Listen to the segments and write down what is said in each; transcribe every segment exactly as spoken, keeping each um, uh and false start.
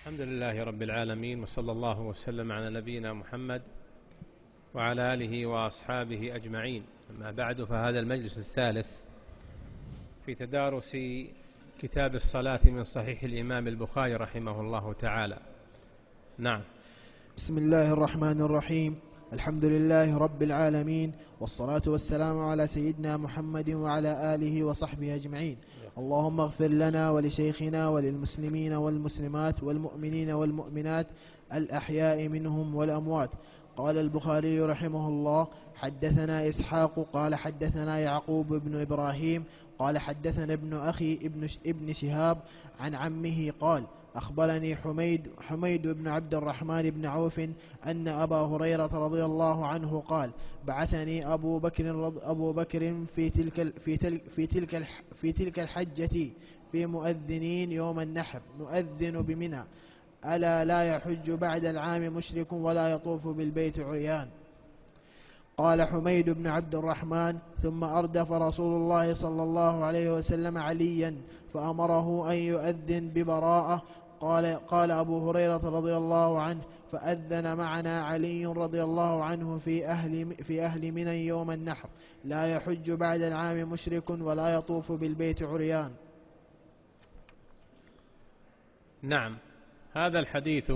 الحمد لله رب العالمين، وصلى الله وسلم على نبينا محمد وعلى آله وأصحابه أجمعين. أما بعد، فهذا المجلس الثالث في تدارس كتاب الصلاة من صحيح الإمام البخاري رحمه الله تعالى. نعم. بسم الله الرحمن الرحيم. الحمد لله رب العالمين، والصلاة والسلام على سيدنا محمد وعلى آله وصحبه أجمعين. اللهم اغفر لنا ولشيخنا وللمسلمين والمسلمات والمؤمنين والمؤمنات الأحياء منهم والأموات. قال البخاري رحمه الله: حدثنا إسحاق قال حدثنا يعقوب بن إبراهيم قال حدثنا ابن أخي ابن, ابن شهاب عن عمه قال: أخبرني حميد, حميد بن عبد الرحمن بن عوف أن أبا هريرة رضي الله عنه قال: بعثني أبو بكر, أبو بكر في, تلك في, تلك في, تلك في تلك الحجة في مؤذنين يوم النحر نؤذن بمنى، ألا لا يحج بعد العام مشرك ولا يطوف بالبيت عريان. قال حميد بن عبد الرحمن: ثم أردف رسول الله صلى الله عليه وسلم عليا فأمره أن يؤذن ببراءة. قال, قال أبو هريرة رضي الله عنه: فأذن معنا علي رضي الله عنه في أهل, في أهل منى يوم النحر، لا يحج بعد العام مشرك ولا يطوف بالبيت عريان. نعم. هذا الحديث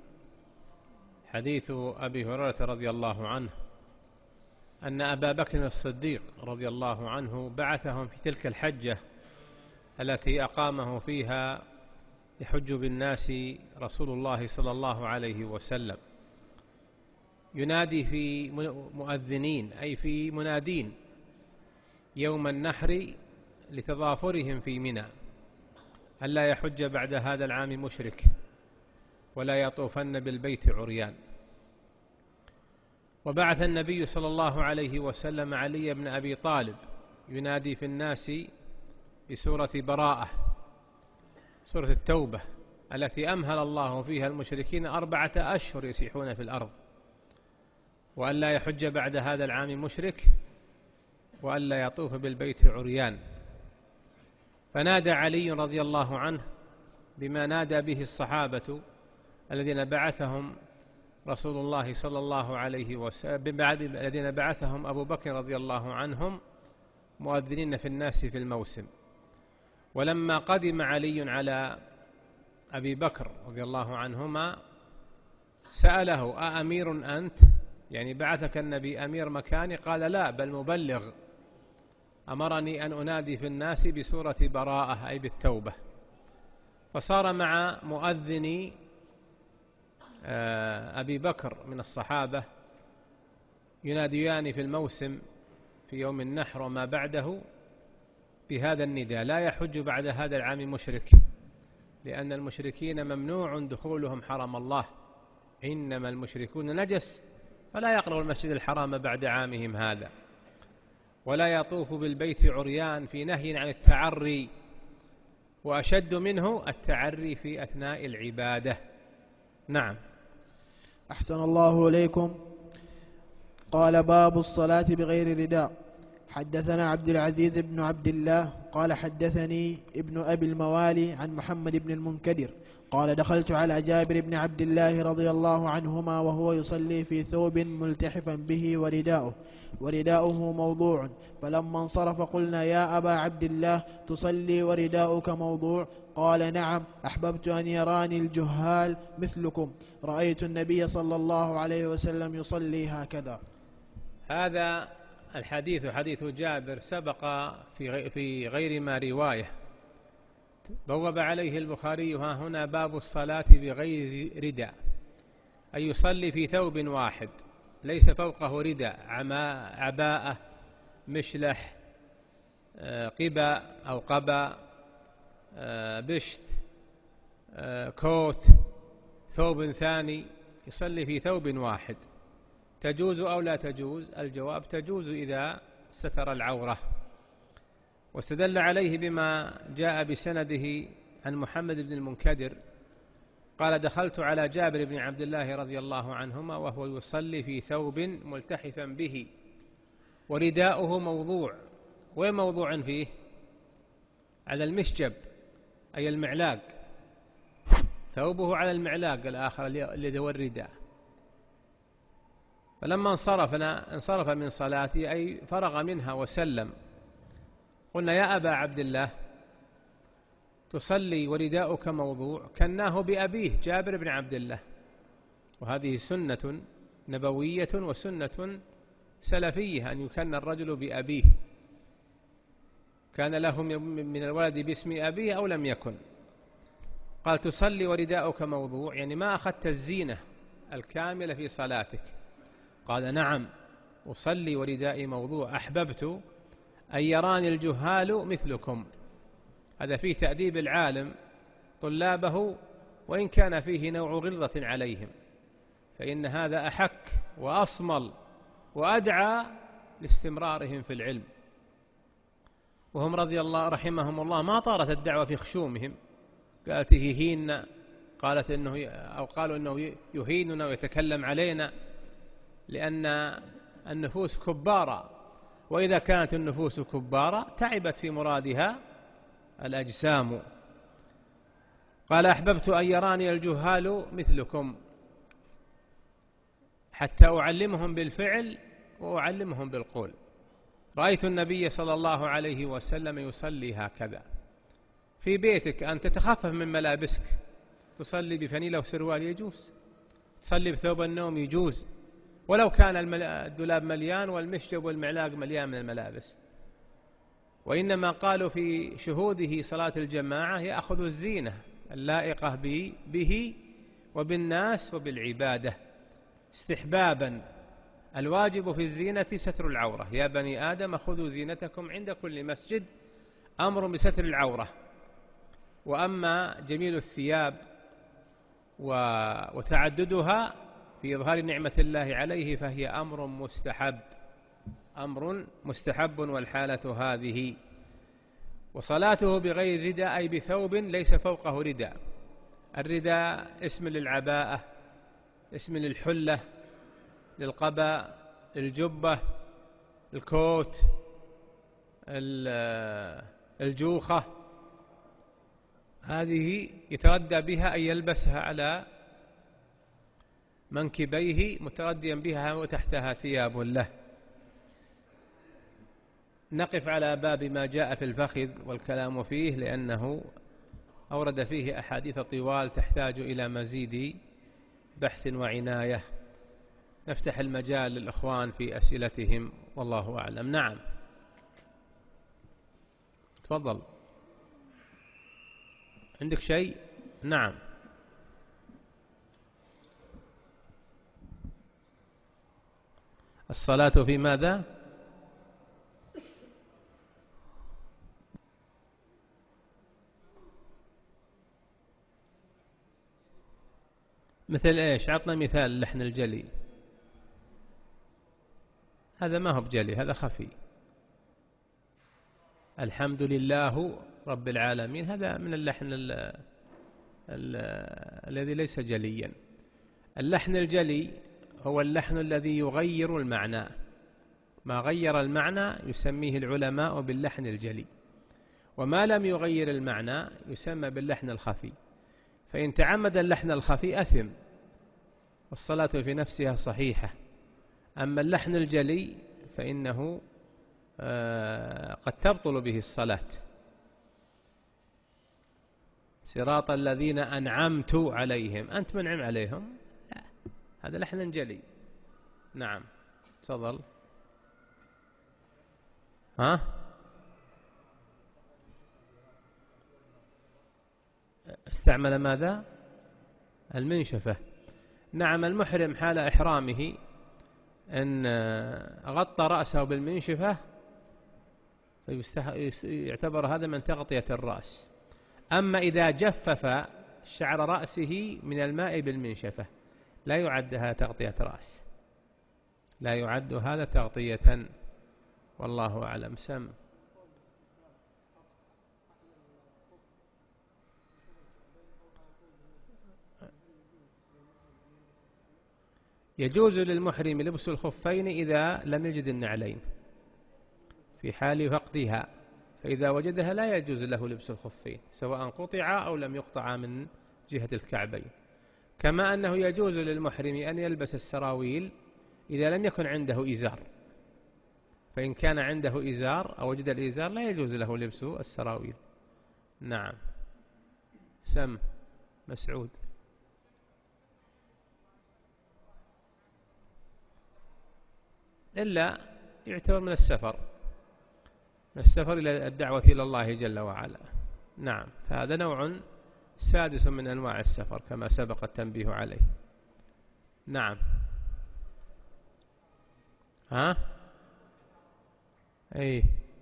حديث أبي هريرة رضي الله عنه أن أبا بكر الصديق رضي الله عنه بعثهم في تلك الحجة التي أقامه فيها يحج بالناس رسول الله صلى الله عليه وسلم، ينادي في مؤذنين أي في منادين يوم النحر لتضافرهم في منى، ألا يحج بعد هذا العام مشرك ولا يطوفن بالبيت عريان. وبعث النبي صلى الله عليه وسلم علي بن أبي طالب ينادي في الناس بسورة براءة، سورة التوبة التي أمهل الله فيها المشركين أربعة أشهر يسيحون في الأرض، وأن لا يحج بعد هذا العام مشرك وأن لا يطوف بالبيت عريان. فنادى علي رضي الله عنه بما نادى به الصحابة الذين بعثهم رسول الله صلى الله عليه وسلم، بعد الذين بعثهم أبو بكر رضي الله عنهم مؤذنين في الناس في الموسم. ولما قدم علي على أبي بكر رضي الله عنهما سأله: أأمير أنت؟ يعني بعثك النبي أمير مكاني؟ قال: لا، بل مبلغ، أمرني أن أنادي في الناس بسورة براءة أي بالتوبة. فصار مع مؤذني أبي بكر من الصحابة يناديان في الموسم في يوم النحر وما بعده بهذا النداء: لا يحج بعد هذا العام مشرك، لأن المشركين ممنوع دخولهم حرم الله، إنما المشركون نجس فلا يقربوا المسجد الحرام بعد عامهم هذا، ولا يطوف بالبيت عريان، في نهي عن التعري، وأشد منه التعري في أثناء العبادة. نعم. أحسن الله إليكم. قال: باب الصلاة بغير رداء. حدثنا عبد العزيز بن عبد الله قال حدثني ابن أبي الموالي عن محمد بن المنكدر قال: دخلت على جابر بن عبد الله رضي الله عنهما وهو يصلي في ثوب ملتحفا به ورداؤه ورداؤه موضوع، فلما انصرف قلنا: يا أبا عبد الله، تصلي ورداؤك موضوع؟ قال: نعم، أحببت أن يراني الجهال مثلكم، رأيت النبي صلى الله عليه وسلم يصلي هكذا. هذا الحديث حديث جابر سبق في غير ما رواية، بوب عليه البخاري ها هنا: باب الصلاة بغير رداء، أي يصلي في ثوب واحد ليس فوقه رداء، عباءة، مشلح، قبا أو قبا، بشت، كوت، ثوب ثاني، يصلي في ثوب واحد. تجوز أو لا تجوز؟ الجواب: تجوز إذا ستر العورة. واستدل عليه بما جاء بسنده عن محمد بن المنكدر قال: دخلت على جابر بن عبد الله رضي الله عنهما وهو يصلي في ثوب ملتحفا به ورداؤه موضوع. وين موضوع فيه؟ على المشجب أي المعلاق، ثوبه على المعلاق الآخر الذي هو الرداء. فلما انصرفنا انصرف من صلاته أي فرغ منها وسلم، قلنا يا أبا عبد الله تصلي ورداؤك موضوع؟ كناه بأبيه جابر بن عبد الله، وهذه سنة نبوية وسنة سلفية أن يكن الرجل بأبيه، كان له من الولد باسم أبيه أو لم يكن. قال تصلي ورداؤك موضوع، يعني ما أخذت الزينة الكاملة في صلاتك. قال نعم أصلي وردائي موضوع، أحببت أن يراني الجهال مثلكم. هذا فيه تأديب العالم طلابه وإن كان فيه نوع غلظة عليهم، فإن هذا أحك وأصمل وأدعى لاستمرارهم في العلم. وهم رضي الله رحمهم الله ما طارت الدعوة في خشومهم، قالت يهيننا، قالت إنه أو قالوا إنه يهيننا ويتكلم علينا، لأن النفوس كبارة، وإذا كانت النفوس كبارة تعبت في مرادها الأجسام. قال أحببت أن يراني الجهال مثلكم حتى أعلمهم بالفعل وأعلمهم بالقول. رأيت النبي صلى الله عليه وسلم يصلي هكذا. في بيتك أن تتخفف من ملابسك، تصلي بفنيلة وسروال يجوز، تصلي بثوب النوم يجوز، ولو كان الدولاب مليان والمشجب والمعلاق مليان من الملابس. وإنما قالوا في شهوده صلاة الجماعة يأخذ الزينة اللائقة به وبالناس وبالعبادة استحبابا. الواجب في الزينة ستر العورة، يا بني آدم خذوا زينتكم عند كل مسجد، أمر بستر العورة. وأما جميل الثياب وتعددها في إظهار نعمة الله عليه فهي أمر مستحب، أمر مستحب والحالة هذه. وصلاته بغير رداء أي بثوب ليس فوقه رداء. الرداء اسم للعباءة، اسم للحلة، للقباء، الجبة، الكوت، الجوخة، هذه يتردى بها أن يلبسها على منكبيه مترديا بها وتحتها ثياب له. نقف على باب ما جاء في الفخذ والكلام فيه، لأنه أورد فيه أحاديث طوال تحتاج إلى مزيد بحث وعناية. نفتح المجال للإخوان في أسئلتهم والله أعلم. نعم تفضل، عندك شيء؟ نعم. الصلاة في ماذا؟ مثل إيش؟ عطنا مثال. اللحن الجلي هذا ما هو بجلي، هذا خفي. الحمد لله رب العالمين هذا من اللحن ال ال الذي ليس جليا. اللحن الجلي هو اللحن الذي يغير المعنى، ما غير المعنى يسميه العلماء باللحن الجلي، وما لم يغير المعنى يسمى باللحن الخفي. فإن تعمد اللحن الخفي أثم، والصلاة في نفسها صحيحة. أما اللحن الجلي فإنه قد تبطل به الصلاة. صراط الذين أنعمت عليهم، أنت منعم عليهم؟ لا، هذا لحن جلي. نعم تفضل. ها استعمل ماذا؟ المنشفة. نعم المحرم حال إحرامه أن غطى رأسه بالمنشفة يعتبر هذا من تغطية الرأس. أما إذا جفف شعر رأسه من الماء بالمنشفة لا يعد هذا تغطية رأس، لا يعد هذا تغطية، والله أعلم. سم يجوز للمحرم لبس الخفين إذا لم يجد النعلين في حال فقدها، فإذا وجدها لا يجوز له لبس الخفين سواء قطع أو لم يقطع من جهة الكعبين. كما أنه يجوز للمحرم أن يلبس السراويل إذا لم يكن عنده إزار، فإن كان عنده إزار أو وجد الإزار لا يجوز له لبس السراويل. نعم. سم مسعود. إلا يعتبر من السفر، من السفر إلى الدعوة إلى الله جل وعلا. نعم، فهذا نوع سادس من أنواع السفر كما سبق التنبيه عليه. نعم. ها أي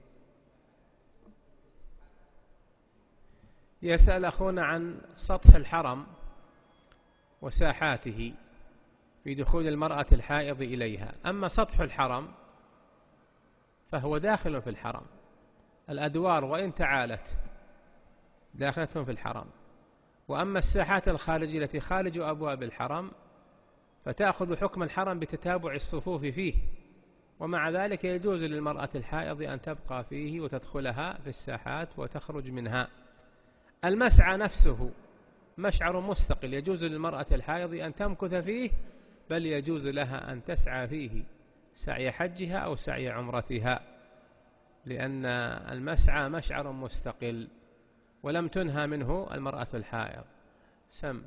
يسأل أخونا عن سطح الحرم وساحاته في دخول المرأة الحائض إليها. أما سطح الحرم فهو داخل في الحرم، الأدوار وإن تعالت داخلة في الحرم. وأما الساحات الخارجية التي خارج أبواب الحرم فتأخذ حكم الحرم بتتابع الصفوف فيه، ومع ذلك يجوز للمرأة الحائض أن تبقى فيه وتدخلها في الساحات وتخرج منها. المسعى نفسه مشعر مستقل، يجوز للمرأة الحائض أن تمكث فيه، بل يجوز لها أن تسعى فيه سعي حجها أو سعي عمرتها، لأن المسعى مشعر مستقل ولم تنهى منه المرأة الحائض. سم.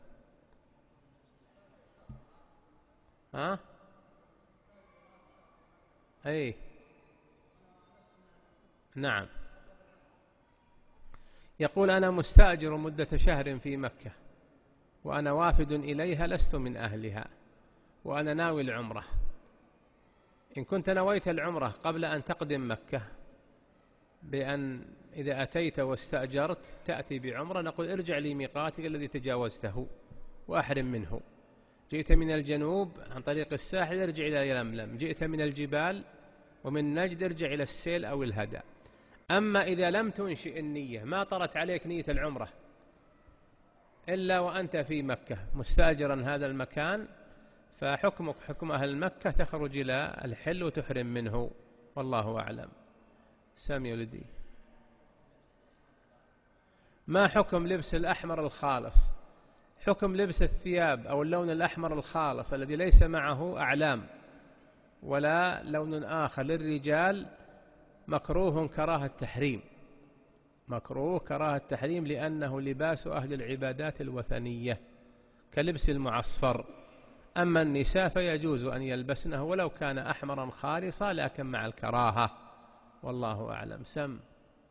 ها أي نعم. يقول أنا مستأجر مدة شهر في مكة وأنا وافد إليها لست من أهلها وأنا ناوي العمرة. إن كنت نويت العمرة قبل أن تقدم مكة بأن إذا أتيت واستأجرت تأتي بعمرة، نقول ارجع لميقاتك الذي تجاوزته وأحرم منه. جئت من الجنوب عن طريق الساحل ارجع إلى يلملم، جئت من الجبال ومن نجد ارجع إلى السيل أو الهدى. أما إذا لم تنشئ النية، ما طرت عليك نية العمرة إلا وأنت في مكة مستأجرا هذا المكان، فحكمك حكم أهل مكة، تخرج إلى الحل وتحرم منه، والله أعلم. سامي ولدي، ما حكم لبس الأحمر الخالص؟ حكم لبس الثياب أو اللون الأحمر الخالص الذي ليس معه أعلام ولا لون آخر للرجال مكروه كراهة تحريم، مكروه كراهة تحريم، لأنه لباس أهل العبادات الوثنية كلبس المعصفر. أما النساء فيجوز أن يلبسنه ولو كان أحمرا خالصا لكن مع الكراهة، والله أعلم. سم.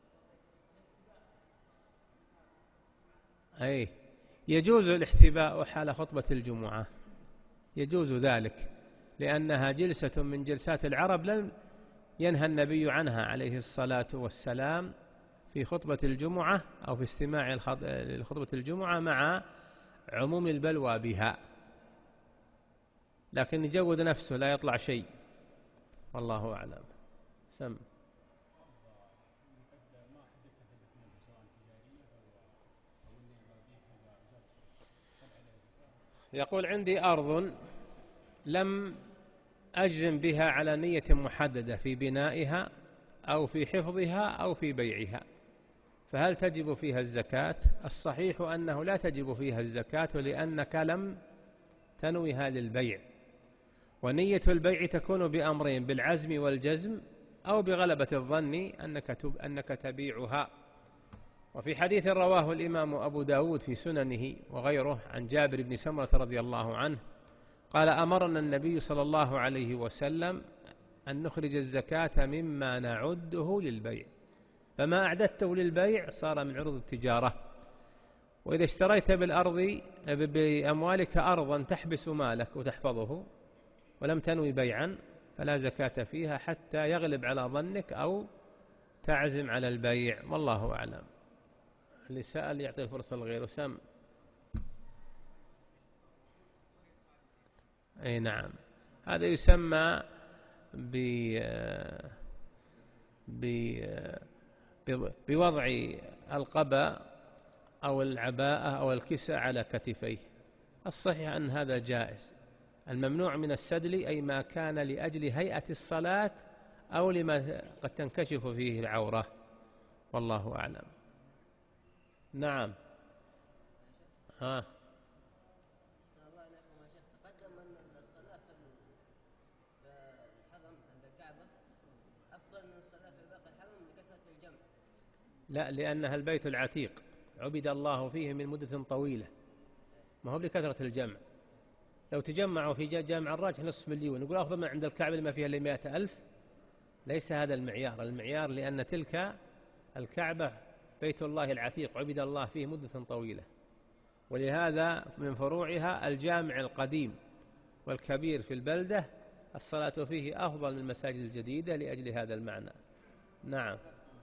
أي يجوز الاحتباء حال خطبة الجمعة، يجوز ذلك لأنها جلسة من جلسات العرب لم ينهى النبي عنها عليه الصلاة والسلام في خطبة الجمعة أو في استماع لخطبة الجمعة مع عموم البلوى بها، لكن يجود نفسه لا يطلع شيء، والله أعلم. سم. يقول عندي أرض لم أجزم بها على نية محددة في بنائها أو في حفظها أو في بيعها، فهل تجب فيها الزكاة؟ الصحيح أنه لا تجب فيها الزكاة، لأنك لم تنويها للبيع، ونية البيع تكون بأمرين: بالعزم والجزم أو بغلبة الظن أنك أنك تبيعها. وفي حديث رواه الإمام أبو داود في سننه وغيره عن جابر بن سمرة رضي الله عنه قال: أمرنا النبي صلى الله عليه وسلم أن نخرج الزكاة مما نعده للبيع، فما أعددته للبيع صار من عروض التجارة. وإذا اشتريت بالأرض بأموالك أرضا تحبس مالك وتحفظه ولم تنوي بيعا فلا زكاة فيها حتى يغلب على ظنك أو تعزم على البيع، والله أعلم. اللي سأل يعطي الفرصة لغيره. سم. أي نعم، هذا يسمى ب بوضع القبا أو العباءة أو الكساء على كتفيه. الصحيح أن هذا جائز. الممنوع من السدل أي ما كان لأجل هيئة الصلاة أو لما قد تنكشف فيه العورة، والله أعلم. نعم. ها لا، لأنها البيت العتيق عبد الله فيه من مدة طويلة، ما هو بكثرة الجمع. لو تجمعوا في جامع الراجح نصف مليون نقول أفضل من عند الكعبة ما فيها إلا مئة ألف. ليس هذا المعيار. المعيار لأن تلك الكعبة بيت الله العتيق عبد الله فيه مدة طويلة، ولهذا من فروعها الجامع القديم والكبير في البلدة الصلاة فيه أفضل من المساجد الجديدة لأجل هذا المعنى. نعم.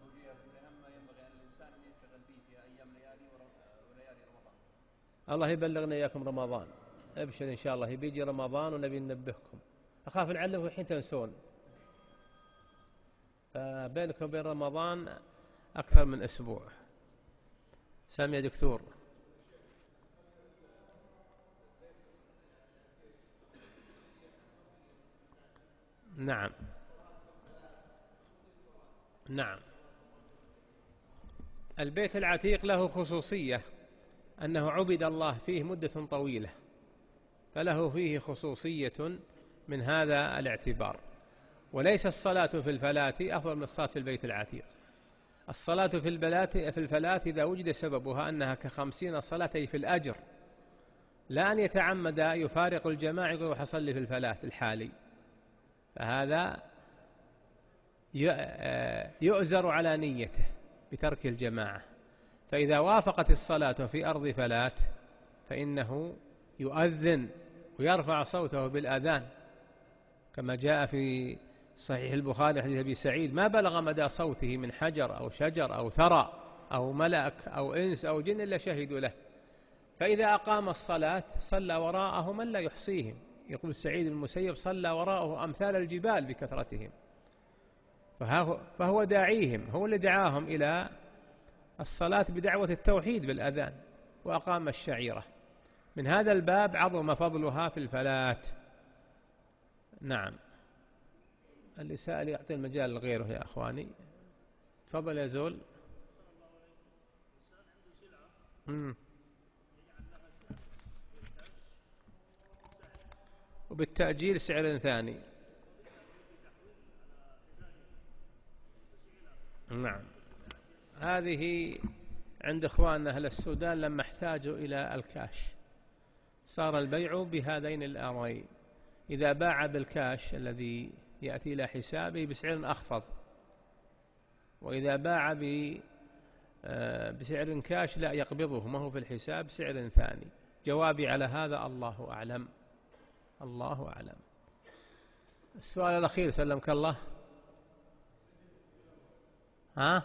الله يبلغنا إياكم رمضان. ابشر إن شاء الله بيجي رمضان ونبي ننبهكم. أخاف نعلمكم الحين تنسون، فبينكم وبين رمضان أكثر من أسبوع. سام يا دكتور. نعم نعم. البيت العتيق له خصوصية أنه عبد الله فيه مدة طويلة، فله فيه خصوصية من هذا الاعتبار. وليس الصلاة في الفلاة أفضل من الصلاة في البيت العتيق. الصلاة في الفلاة في الفلاة إذا وجد سببها أنها كخمسين صلاة في الأجر، لا أن يتعمد يفارق الجماعة يقول وحصلي في الفلاة الحالي، فهذا يؤزر على نيته بترك الجماعة. فإذا وافقت الصلاة في أرض فلاة فإنه يؤذن ويرفع صوته بالأذان، كما جاء في صحيح البخاري حديث أبي سعيد: ما بلغ مدى صوته من حجر أو شجر أو ثرى أو ملك أو إنس أو جن إلا شهدوا له. فإذا أقام الصلاة صلى وراءه من لا يحصيهم. يقول سعيد بن المسيب: صلى وراءه أمثال الجبال بكثرتهم. فهو داعيهم، هو اللي دعاهم إلى الصلاة بدعوة التوحيد بالأذان، وأقام الشعيرة. من هذا الباب عظم فضلها في الفلاة. نعم. اللي سأل يعطي المجال لغيره يا أخواني. تفضل يا زول. مم. وبالتأجيل سعر ثاني. نعم. هذه عند إخواننا أهل السودان لما احتاجوا إلى الكاش صار البيع بهذين الأمرين: إذا باع بالكاش الذي يأتي إلى حسابه بسعر أخفض، وإذا باع بسعر كاش لا يقبضه ما هو في الحساب سعر ثاني. جوابي على هذا الله أعلم. الله أعلم. السؤال الأخير سلمك الله. ها؟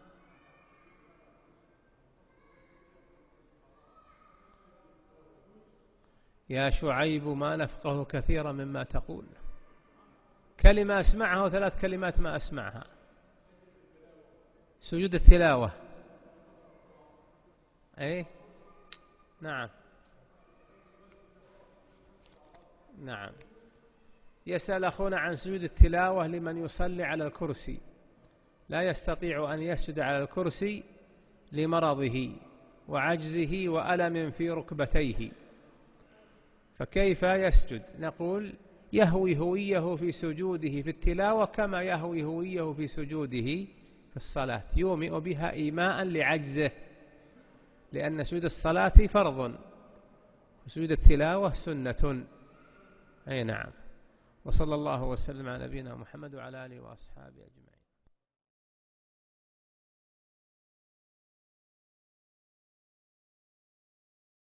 يا شعيب ما نفقه كثيرا مما تقول. كلمة أسمعها وثلاث كلمات ما أسمعها. سجود التلاوة. أي نعم نعم. يسأل أخونا عن سجود التلاوة لمن يصلي على الكرسي، لا يستطيع أن يسجد على الكرسي لمرضه وعجزه وألم في ركبتيه، فكيف يسجد؟ نقول يهوي هويه في سجوده في التلاوة كما يهوي هويه في سجوده في الصلاة، يومئ بها إيماء لعجزه، لأن سجود الصلاة فرض وسجود التلاوة سنة. أي نعم. وصلى الله وسلم على نبينا محمد وعلى آله وأصحابه أجمعين.